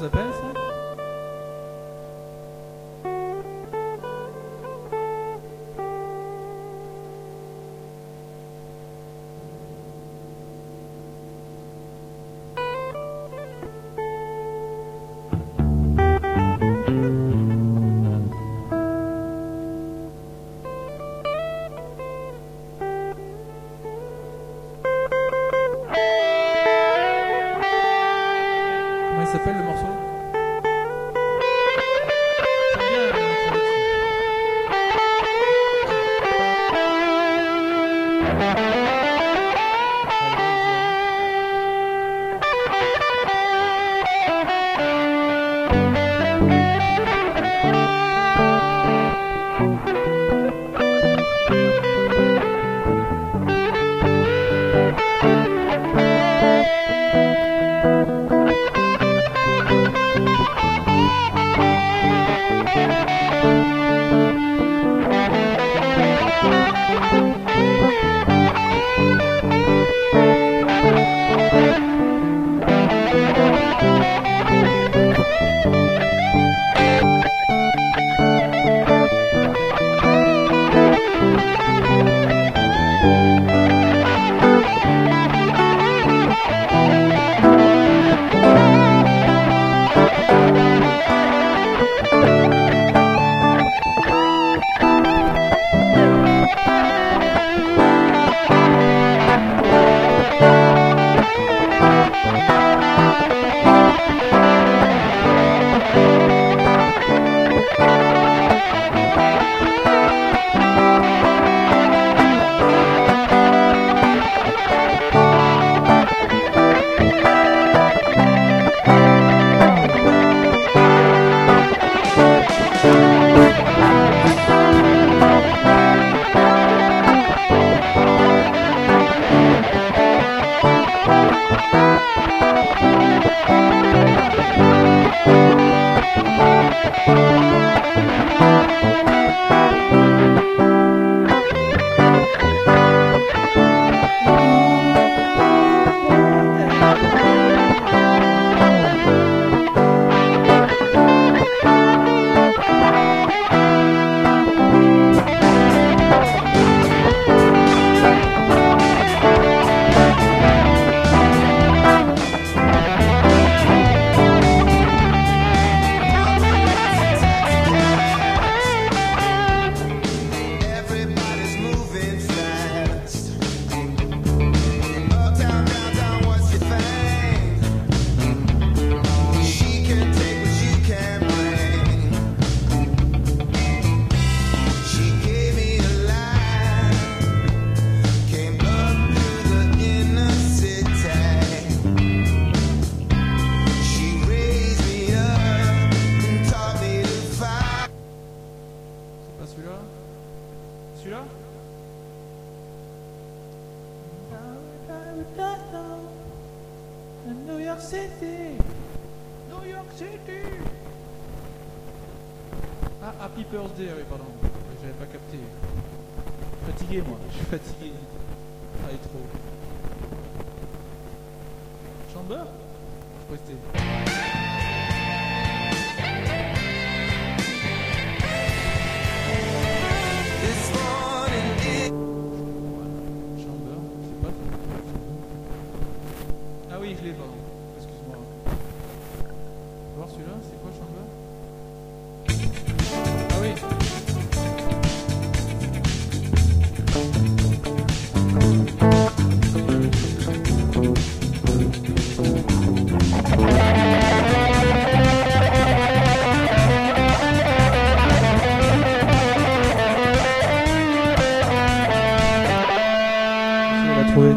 s'appelle ça? Comment il s'appelle le morceau? J'aime bien Celui-là? New York City! New York City! Ah, Happy Birthday, oui, pardon. J'avais pas capté. Fatigué, moi. Je suis fatigué. Ah, il est trop. Chamber? Je crois que c'était. Oui, je l'ai, pardon. Excuse-moi. On va voir celui-là, c'est quoi Chamber? Ah oui. Je vais la trouver.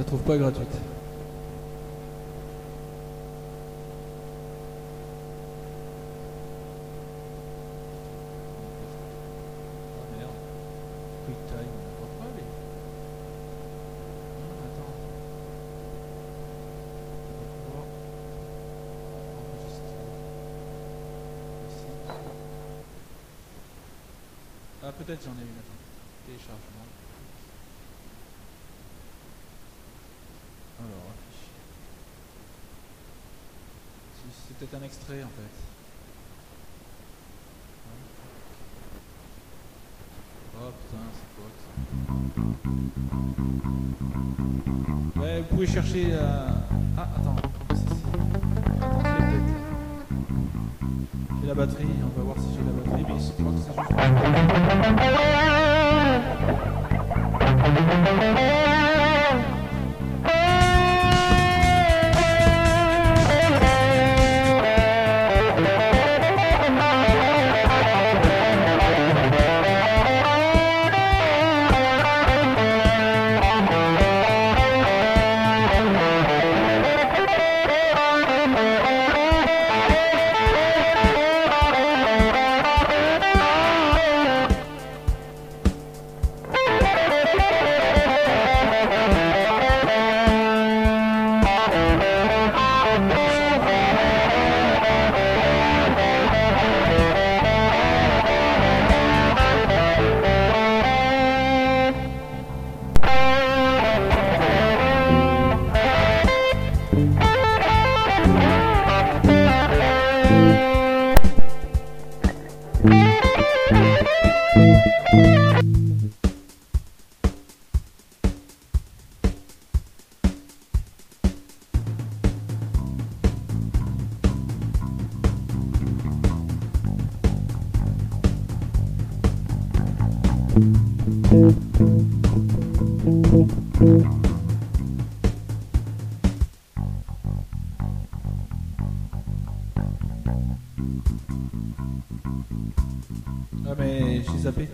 trouve pas gratuite. Ah merde. QuickTime, on voit pas lui. Attends. On va pouvoir enregistrer. Ici. Ah peut-être j'en ai une, attends. Téléchargement. Alors, afficher. C'est peut-être un extrait en fait. Oh putain, c'est quoi ça? Ouais, vous pouvez chercher. Ah, attends. Attends, je l'ai peut-être. J'ai la batterie, on va voir si j'ai la batterie, mais je crois que c'est Ah mais j'ai zappé.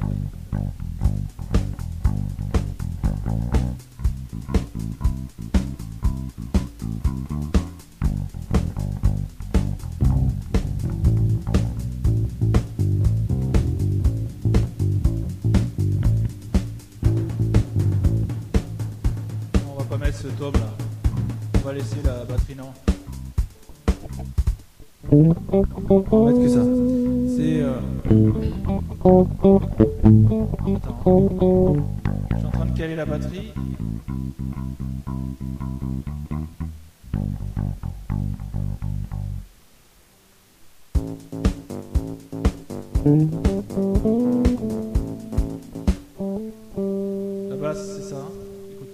On va pas mettre ce tome là. On va laisser la batterie non. On va mettre que ça. C'est Attends. Je suis en train de caler la batterie. La basse, c'est ça. Écoute.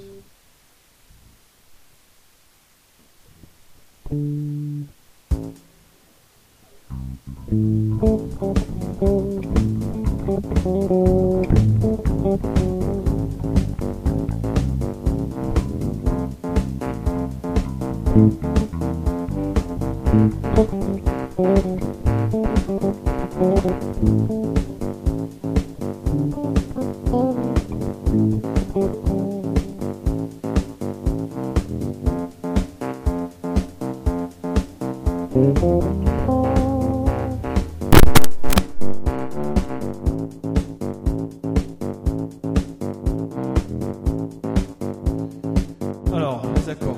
Alors, les accords.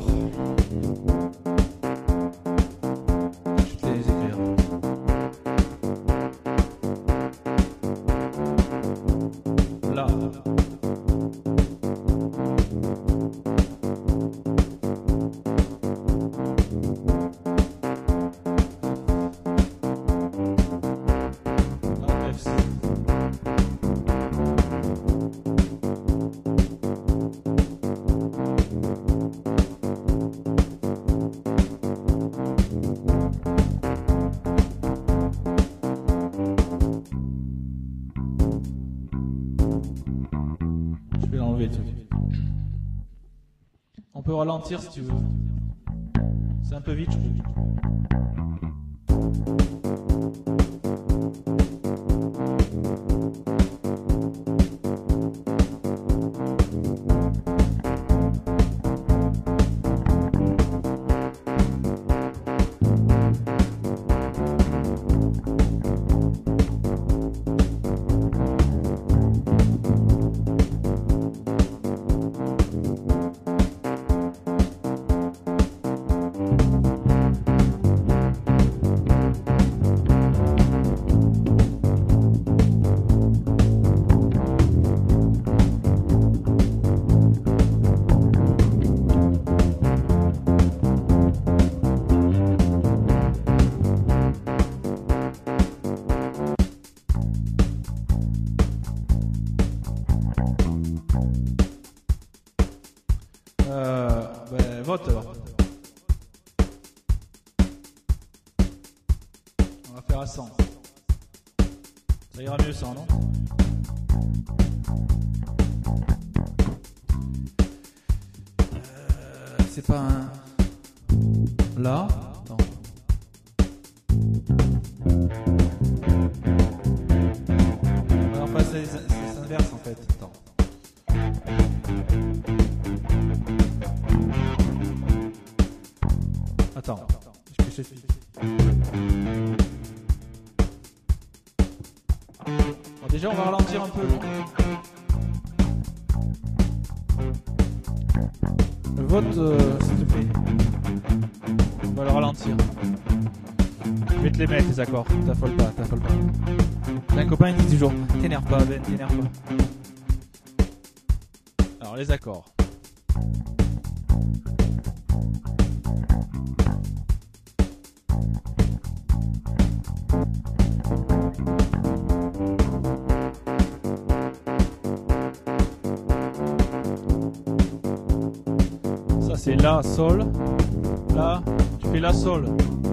Je vais les écrire. Là. Je vais l'enlever le truc. On peut ralentir si tu veux. C'est un peu vite, je trouve. Vote alors. On va faire à 100. Ça ira mieux ça, non? C'est pas un... Là? Attends. Enfin, c'est inverse en fait. Attends. Attends. Je t'explique. Bon, déjà, on va ralentir un peu. Le vote, s'il te plaît. On va le ralentir. Je vais te les mettre, les accords. T'affole pas. J'ai un copain, il dit toujours t'énerve pas, Ben, t'énerve pas. Alors, les accords. Ça, c'est La, Sol. Là, tu fais La, Sol.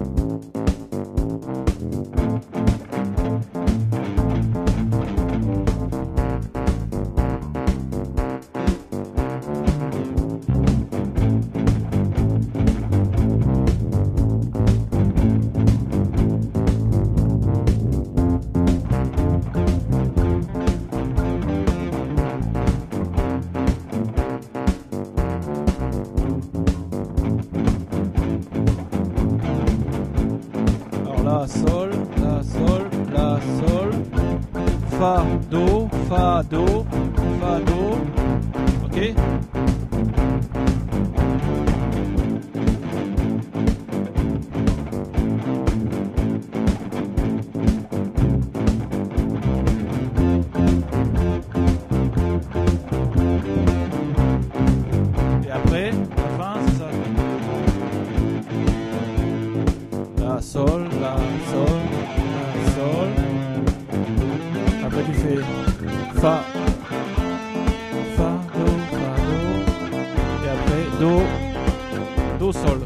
La, Sol, La, Sol, La, Sol, Fa, Do, Fa, Do, Fa, Do, ok? Et après, la fin, c'est ça. La, Sol, La, Sol, La, Sol. Après tu fais Fa, Fa, Do, Fa, Do. Et après Do, Do, Sol.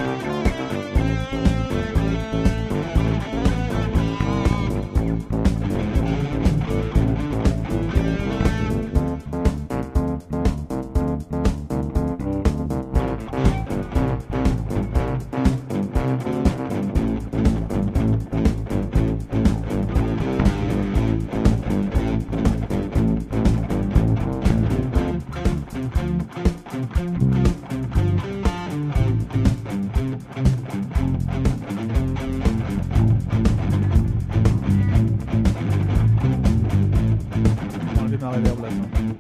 Enlever ma reverb là.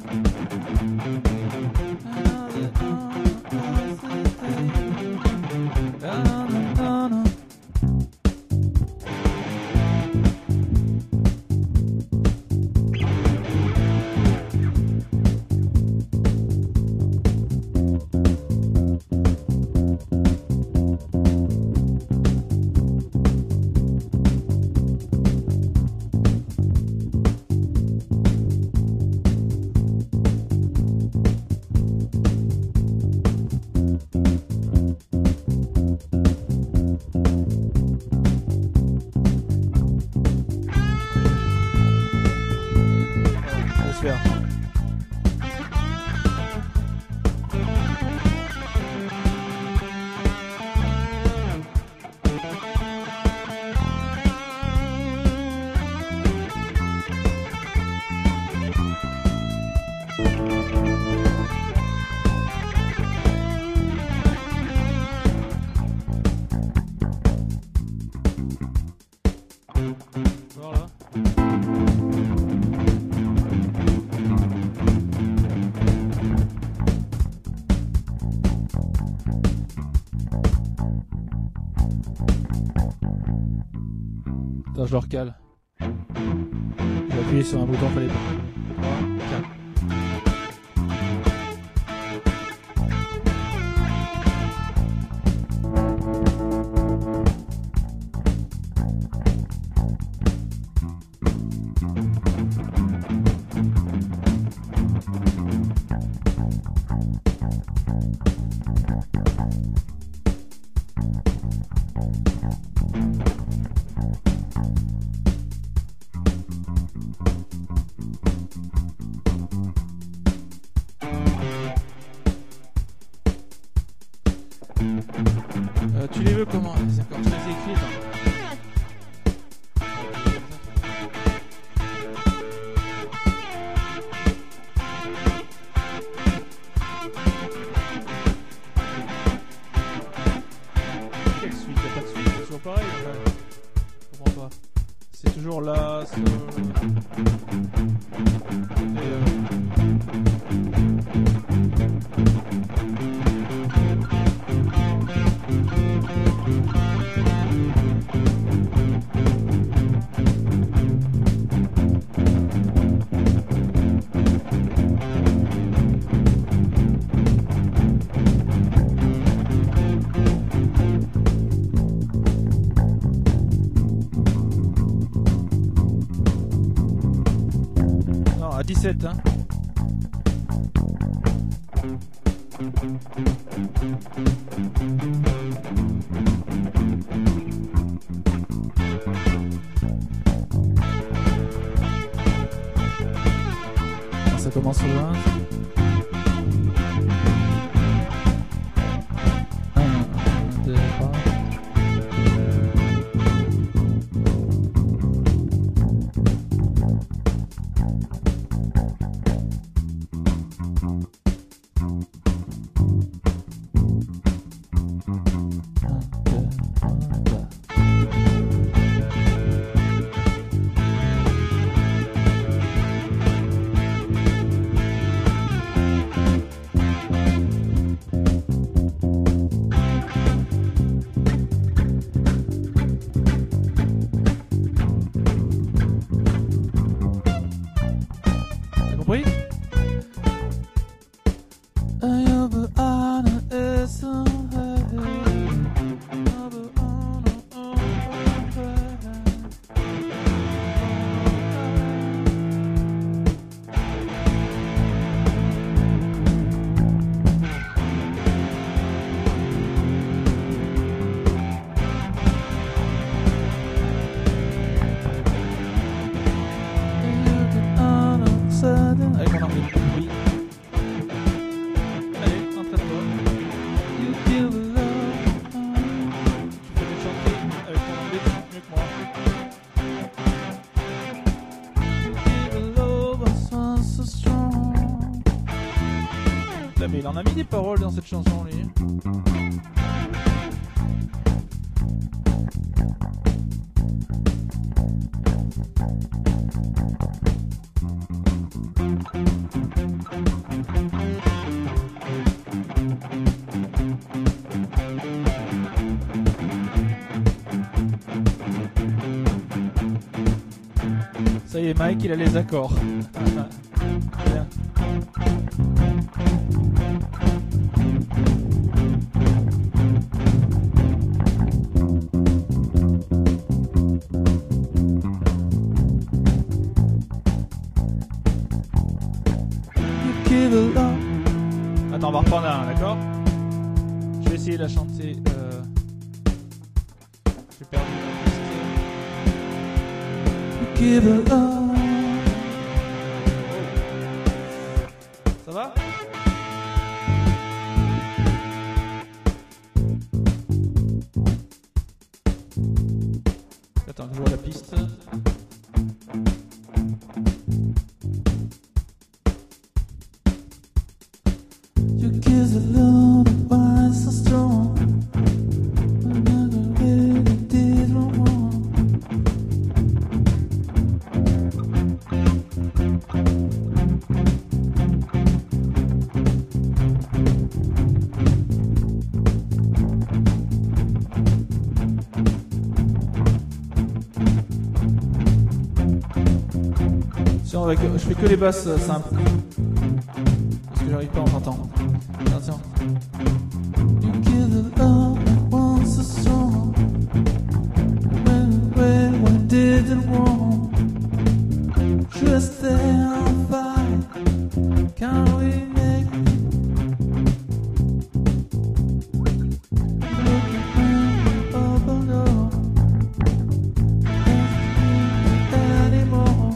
Laisse faire. Voilà. Attends, je le recale. J'ai appuyé sur un bouton, fallait pas. 3, 4. tête, hein. Ça commence au loin. 1, 2, 3. Oui. Avec mon anglais. Oui. Allez, entraîne-toi. You give love. Tu peux chanter avec ton anglais, tu chantes mieux que moi. You give love, I sound so strong. Là, mais il en a mis des paroles dans cette chanson, lui. Ça y est, Mike, il a les accords. Bien. Attends, on va reprendre un, d'accord? Je vais essayer de la chanter. J'ai perdu la piste. Give it up. Ça va? Attends, je vois la piste. Your kiss alone, why so strong? I never really did wrong. Je fais que les basses simples. Parce que j'arrive pas en chantant. Attention. You give the love that wants so strong. When did it wrong? Just there on fire. Can't we make it? Looking at the open door. Anymore.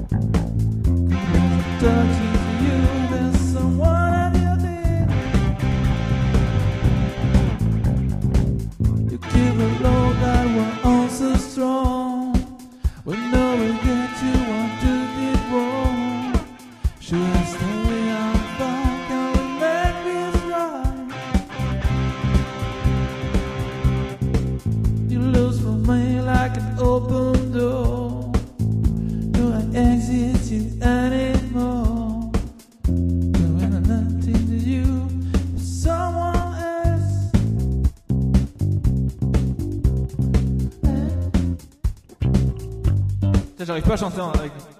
Touching you, there's someone you need. You give a love that was all so strong. Whenever we get you, what did it wrong? Should I stay on back? Can we make this right? You lose from me like an open door. Do I exit you anymore? Doing nothing to you, but someone else. J'arrive pas à chanter avec